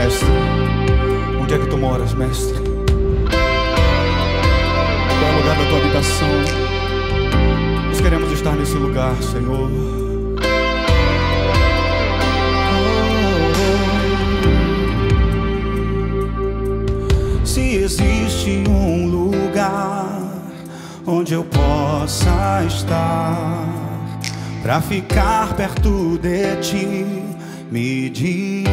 mestre? Onde é que tu moras, mestre? Qual é o lugar da tua habitação? Nós queremos estar nesse lugar, Senhor. Se existe um lugar onde eu possa estar pra ficar perto de ti, me diga.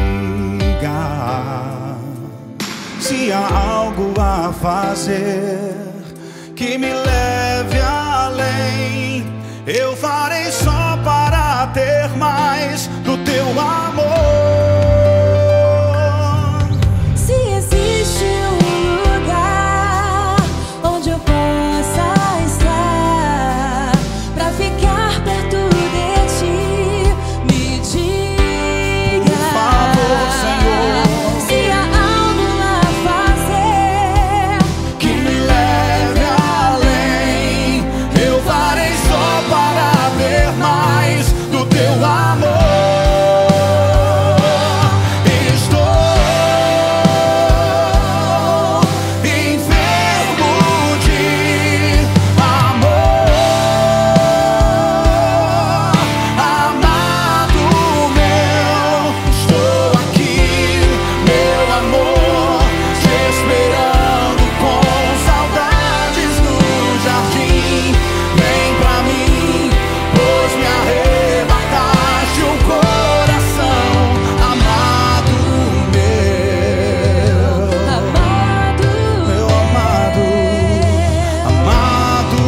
Se há algo a fazer que me leve além, eu farei só para ter mais do teu amor. Se existe um lugar onde eu possa estar pra ficar perto de ti, me diga. Por favor, Senhor. Se há algo a fazer Que me leve além, eu farei só para ter mais do teu amor. Estou enfermo de amor, amado meu. Estou aqui, meu amor, te esperando com saudades no jardim. Vem pra mim, pois me arrebataste o coração, amado meu. amado, Meu amado, amado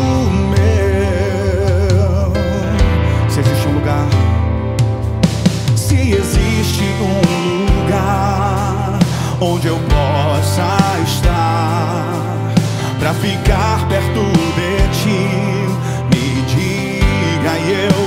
meu. Se existe um lugar, se existe um lugar onde eu possa estar pra ficar perto de ti, me diga e eu